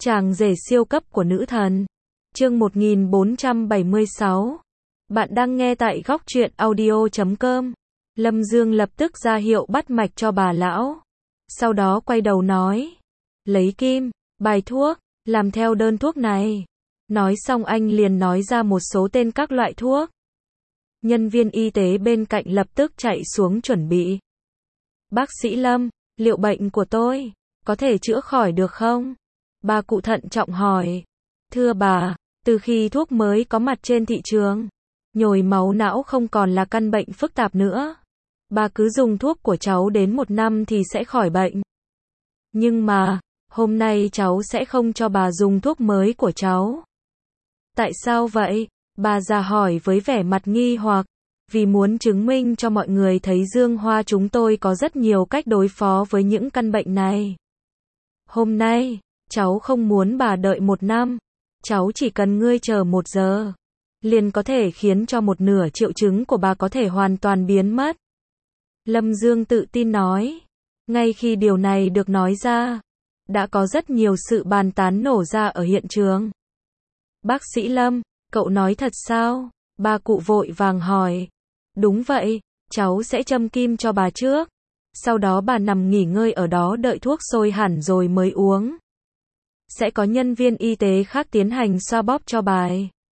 Chàng rể siêu cấp của nữ thần. Chương 1476. Bạn đang nghe tại góc truyện audio.com. Lâm Dương lập tức ra hiệu bắt mạch cho bà lão. Sau đó quay đầu nói. Lấy kim, bài thuốc, làm theo đơn thuốc này. Nói xong anh liền nói ra một số tên các loại thuốc. Nhân viên y tế bên cạnh lập tức chạy xuống chuẩn bị. Bác sĩ Lâm, liệu bệnh của tôi có thể chữa khỏi được không? Bà cụ thận trọng hỏi. Thưa bà, từ khi thuốc mới có mặt trên thị trường, nhồi máu não không còn là căn bệnh phức tạp nữa. Bà cứ dùng thuốc của cháu đến 1 năm thì sẽ khỏi bệnh. Nhưng mà, hôm nay cháu sẽ không cho bà dùng thuốc mới của cháu. Tại sao vậy? Bà già hỏi với vẻ mặt nghi hoặc. Vì muốn chứng minh cho mọi người thấy Dương Hoa chúng tôi có rất nhiều cách đối phó với những căn bệnh này. Hôm nay, cháu không muốn bà đợi 1 năm. Cháu chỉ cần ngươi chờ 1 giờ. Liền có thể khiến cho 1/2 triệu chứng của bà có thể hoàn toàn biến mất. Lâm Dương tự tin nói. Ngay khi điều này được nói ra, đã có rất nhiều sự bàn tán nổ ra ở hiện trường. Bác sĩ Lâm, cậu nói thật sao? Bà cụ vội vàng hỏi. Đúng vậy, cháu sẽ châm kim cho bà trước. Sau đó bà nằm nghỉ ngơi ở đó đợi thuốc sôi hẳn rồi mới uống. Sẽ có nhân viên y tế khác tiến hành xoa bóp cho bà.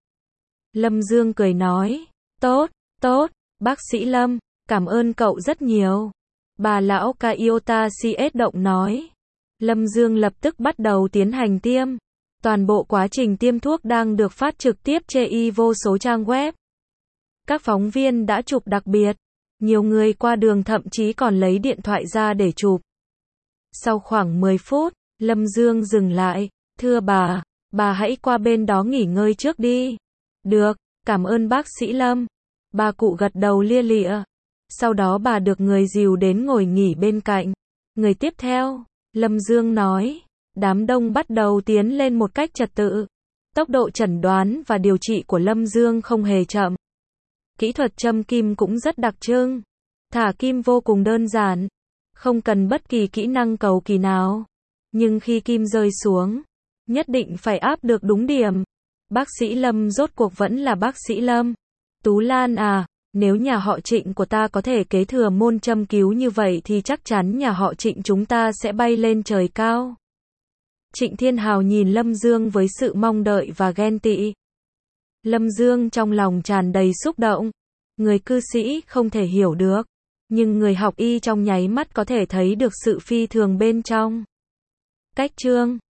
Lâm Dương cười nói. Tốt, tốt, bác sĩ Lâm, cảm ơn cậu rất nhiều. Bà lão Kaiota CS động nói. Lâm Dương lập tức bắt đầu tiến hành tiêm. Toàn bộ quá trình tiêm thuốc đang được phát trực tiếp trên vô số trang web. Các phóng viên đã chụp đặc biệt. Nhiều người qua đường thậm chí còn lấy điện thoại ra để chụp. Sau khoảng 10 phút, Lâm Dương dừng lại. Thưa bà hãy qua bên đó nghỉ ngơi trước đi. Được, cảm ơn bác sĩ Lâm. Bà cụ gật đầu lia lịa. Sau đó bà được người dìu đến ngồi nghỉ bên cạnh. Người tiếp theo, Lâm Dương nói. Đám đông bắt đầu tiến lên một cách trật tự. Tốc độ chẩn đoán và điều trị của Lâm Dương không hề chậm. Kỹ thuật châm kim cũng rất đặc trưng. Thả kim vô cùng đơn giản. Không cần bất kỳ kỹ năng cầu kỳ nào. Nhưng khi kim rơi xuống, nhất định phải áp được đúng điểm. Bác sĩ Lâm rốt cuộc vẫn là bác sĩ Lâm. Tú Lan à, nếu nhà họ Trịnh của ta có thể kế thừa môn châm cứu như vậy thì chắc chắn nhà họ Trịnh chúng ta sẽ bay lên trời cao. Trịnh Thiên Hào nhìn Lâm Dương với sự mong đợi và ghen tị. Lâm Dương trong lòng tràn đầy xúc động. Người cư sĩ không thể hiểu được, nhưng người học y trong nháy mắt có thể thấy được sự phi thường bên trong. Cách chương